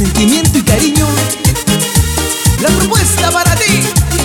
sentimiento y cariño, la propuesta para ti.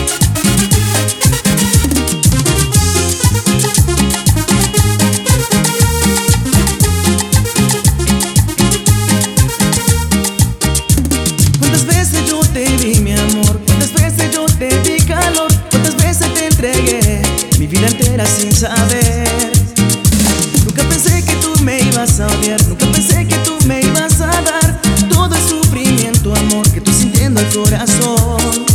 ¿Cuántas veces yo te vi, mi amor? ¿Cuántas veces yo te di calor? ¿Cuántas veces te entregué mi vida entera sin saber? Nunca pensé que tú me ibas a odiar, nunca pensé que tú me ibas a dar todo el sufrimiento, amor, que estoy sintiendo el corazón.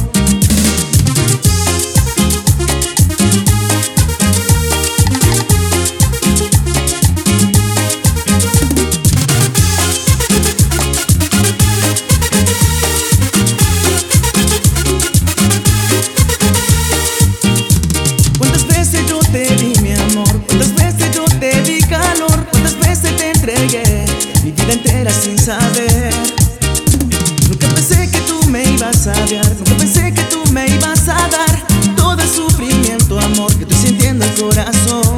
¿Cuántas veces yo te vi, mi amor? ¿Cuántas veces yo te di calor? ¿Cuántas veces te entregué mi vida entera sin saber? Nunca pensé que tú me ibas a odiar, nunca pensé que tú me ibas a dar todo el sufrimiento, amor, que estoy sintiendo el corazón.